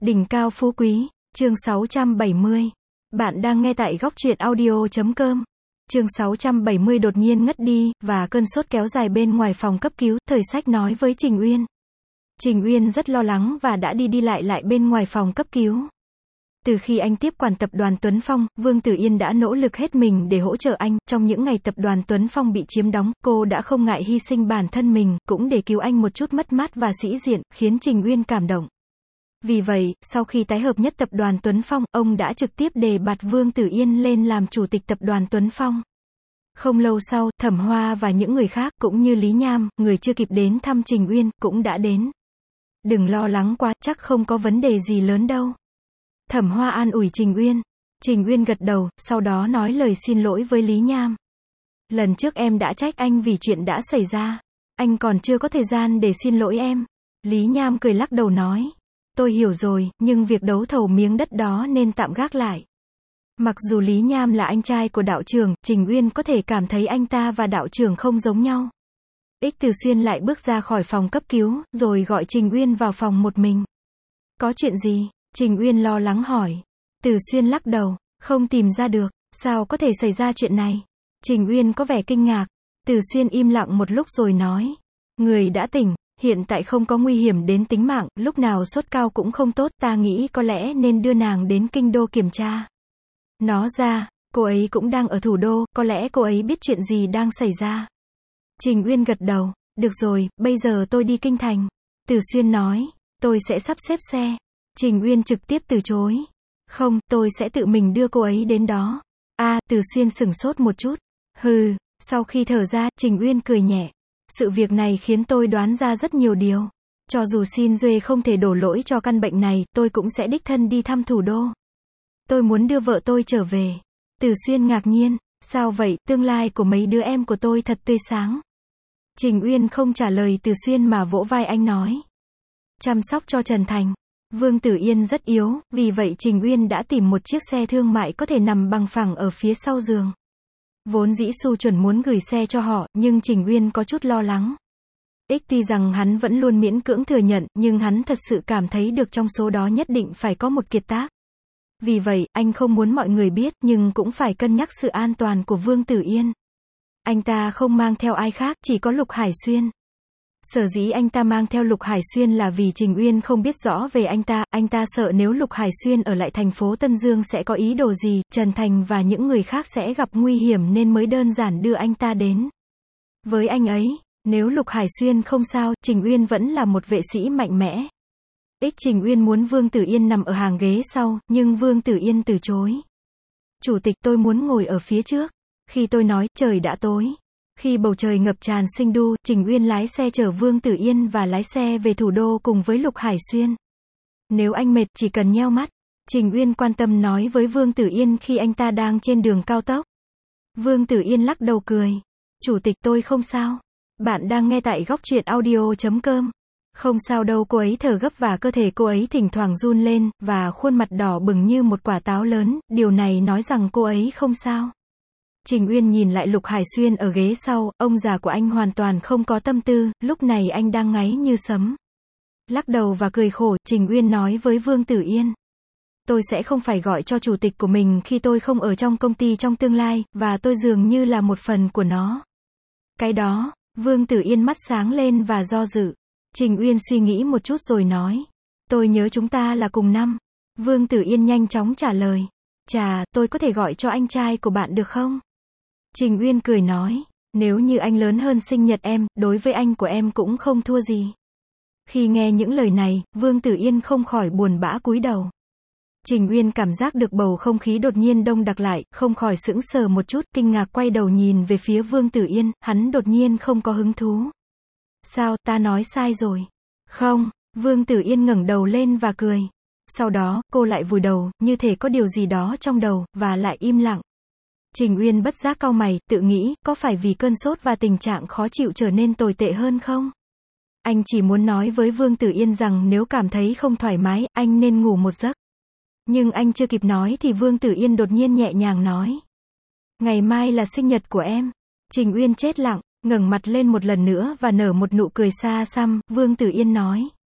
Đỉnh cao phú quý, chương 670. Bạn đang nghe tại góc truyện audio.com. Chương 670 đột nhiên ngất đi, và cơn sốt kéo dài bên ngoài phòng cấp cứu, thời sách nói với Trình Uyên. Trình Uyên rất lo lắng và đã đi lại bên ngoài phòng cấp cứu. Từ khi anh tiếp quản tập đoàn Tuấn Phong, Vương Tử Yên đã nỗ lực hết mình để hỗ trợ anh. Trong những ngày tập đoàn Tuấn Phong bị chiếm đóng, cô đã không ngại hy sinh bản thân mình, cũng để cứu anh một chút mất mát và sĩ diện, khiến Trình Uyên cảm động. Vì vậy, sau khi tái hợp nhất tập đoàn Tuấn Phong, ông đã trực tiếp đề bạt Vương Tử Yên lên làm chủ tịch tập đoàn Tuấn Phong. Không lâu sau, Thẩm Hoa và những người khác, cũng như Lý Nham, người chưa kịp đến thăm Trình Uyên, cũng đã đến. Đừng lo lắng quá, chắc không có vấn đề gì lớn đâu. Thẩm Hoa an ủi Trình Uyên. Trình Uyên gật đầu, sau đó nói lời xin lỗi với Lý Nham. Lần trước em đã trách anh vì chuyện đã xảy ra. Anh còn chưa có thời gian để xin lỗi em. Lý Nham cười lắc đầu nói. Tôi hiểu rồi, nhưng việc đấu thầu miếng đất đó nên tạm gác lại. Mặc dù Lý Nham là anh trai của đạo trưởng, Trình Uyên có thể cảm thấy anh ta và đạo trưởng không giống nhau. Ích Từ Xuyên lại bước ra khỏi phòng cấp cứu, rồi gọi Trình Uyên vào phòng một mình. Có chuyện gì? Trình Uyên lo lắng hỏi. Từ Xuyên lắc đầu, không tìm ra được, sao có thể xảy ra chuyện này? Trình Uyên có vẻ kinh ngạc. Từ Xuyên im lặng một lúc rồi nói. Người đã tỉnh, hiện tại không có nguy hiểm đến tính mạng, lúc nào sốt cao cũng không tốt, ta nghĩ có lẽ nên đưa nàng đến kinh đô kiểm tra. Nó ra, cô ấy cũng đang ở thủ đô, có lẽ cô ấy biết chuyện gì đang xảy ra. Trình Uyên gật đầu, được rồi, bây giờ tôi đi kinh thành. Từ Xuyên nói, tôi sẽ sắp xếp xe. Trình Uyên trực tiếp từ chối. Không, tôi sẽ tự mình đưa cô ấy đến đó. Từ Xuyên sửng sốt một chút. Hừ, sau khi thở ra, Trình Uyên cười nhẹ. Sự việc này khiến tôi đoán ra rất nhiều điều. Cho dù Xin Duê không thể đổ lỗi cho căn bệnh này, tôi cũng sẽ đích thân đi thăm thủ đô. Tôi muốn đưa vợ tôi trở về. Từ Xuyên ngạc nhiên. Sao vậy, tương lai của mấy đứa em của tôi thật tươi sáng. Trình Uyên không trả lời Từ Xuyên mà vỗ vai anh nói. Chăm sóc cho Trần Thành. Vương Tử Yên rất yếu, vì vậy Trình Uyên đã tìm một chiếc xe thương mại có thể nằm bằng phẳng ở phía sau giường. Vốn dĩ Su Chuẩn muốn gửi xe cho họ, nhưng Trình Uyên có chút lo lắng. Tuy rằng hắn vẫn luôn miễn cưỡng thừa nhận, nhưng hắn thật sự cảm thấy được trong số đó nhất định phải có một kiệt tác. Vì vậy, anh không muốn mọi người biết, nhưng cũng phải cân nhắc sự an toàn của Vương Tử Yên. Anh ta không mang theo ai khác, chỉ có Lục Hải Xuyên. Sở dĩ anh ta mang theo Lục Hải Xuyên là vì Trình Uyên không biết rõ về anh ta sợ nếu Lục Hải Xuyên ở lại thành phố Tân Dương sẽ có ý đồ gì, Trần Thành và những người khác sẽ gặp nguy hiểm nên mới đơn giản đưa anh ta đến. Với anh ấy, nếu Lục Hải Xuyên không sao, Trình Uyên vẫn là một vệ sĩ mạnh mẽ. Trình Uyên muốn Vương Tử Yên nằm ở hàng ghế sau, nhưng Vương Tử Yên từ chối. Chủ tịch, tôi muốn ngồi ở phía trước. Khi tôi nói, trời đã tối. Khi bầu trời ngập tràn sinh đu, Trình Uyên lái xe chở Vương Tử Yên và lái xe về thủ đô cùng với Lục Hải Xuyên. Nếu anh mệt, chỉ cần nheo mắt. Trình Uyên quan tâm nói với Vương Tử Yên khi anh ta đang trên đường cao tốc. Vương Tử Yên lắc đầu cười. Chủ tịch, tôi không sao. Bạn đang nghe tại góc truyện audio.com. Không sao đâu, cô ấy thở gấp và cơ thể cô ấy thỉnh thoảng run lên, và khuôn mặt đỏ bừng như một quả táo lớn, điều này nói rằng cô ấy không sao. Trình Uyên nhìn lại Lục Hải Xuyên ở ghế sau, ông già của anh hoàn toàn không có tâm tư, lúc này anh đang ngáy như sấm. Lắc đầu và cười khổ, Trình Uyên nói với Vương Tử Yên. Tôi sẽ không phải gọi cho chủ tịch của mình khi tôi không ở trong công ty trong tương lai, và tôi dường như là một phần của nó. Cái đó, Vương Tử Yên mắt sáng lên và do dự. Trình Uyên suy nghĩ một chút rồi nói. Tôi nhớ chúng ta là cùng năm. Vương Tử Yên nhanh chóng trả lời. Chà, tôi có thể gọi cho anh trai của bạn được không? Trình Uyên cười nói. Nếu như anh lớn hơn sinh nhật em, đối với anh của em cũng không thua gì. Khi nghe những lời này, Vương Tử Yên không khỏi buồn bã cúi đầu. Trình Uyên cảm giác được bầu không khí đột nhiên đông đặc lại, không khỏi sững sờ một chút, kinh ngạc quay đầu nhìn về phía Vương Tử Yên, hắn đột nhiên không có hứng thú. Sao, ta nói sai rồi? Không, Vương Tử Yên ngẩng đầu lên và cười. Sau đó, cô lại vùi đầu, như thể có điều gì đó trong đầu, và lại im lặng. Trình Uyên bất giác cau mày, tự nghĩ, có phải vì cơn sốt và tình trạng khó chịu trở nên tồi tệ hơn không? Anh chỉ muốn nói với Vương Tử Yên rằng nếu cảm thấy không thoải mái, anh nên ngủ một giấc. Nhưng anh chưa kịp nói thì Vương Tử Yên đột nhiên nhẹ nhàng nói. Ngày mai là sinh nhật của em. Trình Uyên chết lặng, ngẩng mặt lên một lần nữa và nở một nụ cười xa xăm, Vương Tử Yên nói.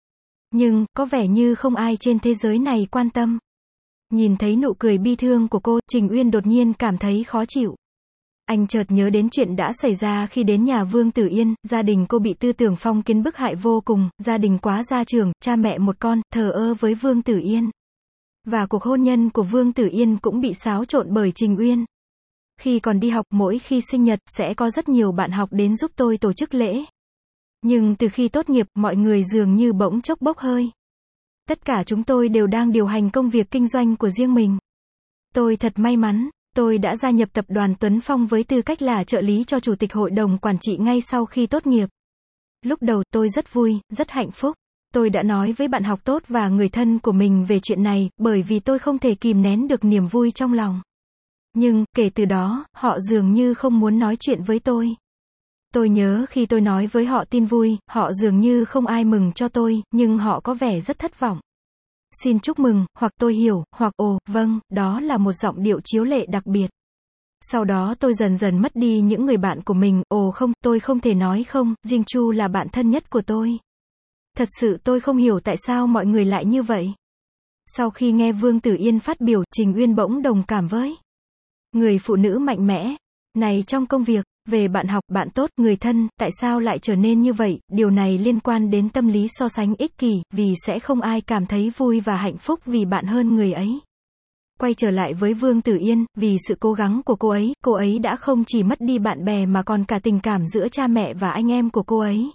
Nhưng, có vẻ như không ai trên thế giới này quan tâm. Nhìn thấy nụ cười bi thương của cô, Trình Uyên đột nhiên cảm thấy khó chịu. Anh chợt nhớ đến chuyện đã xảy ra khi đến nhà Vương Tử Yên, gia đình cô bị tư tưởng phong kiến bức hại vô cùng, gia đình quá gia trưởng, cha mẹ một con, thờ ơ với Vương Tử Yên. Và cuộc hôn nhân của Vương Tử Yên cũng bị xáo trộn bởi Trình Uyên. Khi còn đi học, mỗi khi sinh nhật, sẽ có rất nhiều bạn học đến giúp tôi tổ chức lễ. Nhưng từ khi tốt nghiệp, mọi người dường như bỗng chốc bốc hơi. Tất cả chúng tôi đều đang điều hành công việc kinh doanh của riêng mình. Tôi thật may mắn, tôi đã gia nhập tập đoàn Tuấn Phong với tư cách là trợ lý cho chủ tịch hội đồng quản trị ngay sau khi tốt nghiệp. Lúc đầu, tôi rất vui, rất hạnh phúc. Tôi đã nói với bạn học tốt và người thân của mình về chuyện này, bởi vì tôi không thể kìm nén được niềm vui trong lòng. Nhưng, kể từ đó, họ dường như không muốn nói chuyện với tôi. Tôi nhớ khi tôi nói với họ tin vui, họ dường như không ai mừng cho tôi, nhưng họ có vẻ rất thất vọng. Xin chúc mừng, hoặc tôi hiểu, hoặc ồ, vâng, đó là một giọng điệu chiếu lệ đặc biệt. Sau đó tôi dần dần mất đi những người bạn của mình, ồ không, tôi không thể nói không, Giang Chu là bạn thân nhất của tôi. Thật sự tôi không hiểu tại sao mọi người lại như vậy. Sau khi nghe Vương Tử Yên phát biểu, Trình Uyên bỗng đồng cảm với người phụ nữ mạnh mẽ này trong công việc. Về bạn học, bạn tốt, người thân, tại sao lại trở nên như vậy? Điều này liên quan đến tâm lý so sánh ích kỷ, vì sẽ không ai cảm thấy vui và hạnh phúc vì bạn hơn người ấy. Quay trở lại với Vương Tử Yên, vì sự cố gắng của cô ấy đã không chỉ mất đi bạn bè mà còn cả tình cảm giữa cha mẹ và anh em của cô ấy.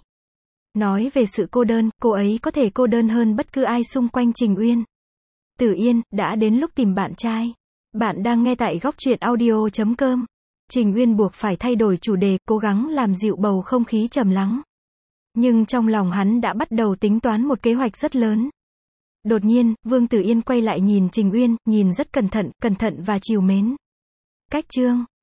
Nói về sự cô đơn, cô ấy có thể cô đơn hơn bất cứ ai xung quanh Trình Uyên. Tử Yên, đã đến lúc tìm bạn trai. Bạn đang nghe tại góc truyện audio.com. Trình Uyên buộc phải thay đổi chủ đề, cố gắng làm dịu bầu không khí trầm lắng. Nhưng trong lòng hắn đã bắt đầu tính toán một kế hoạch rất lớn. Đột nhiên, Vương Tử Yên quay lại nhìn Trình Uyên, nhìn rất cẩn thận và trìu mến. Cách chương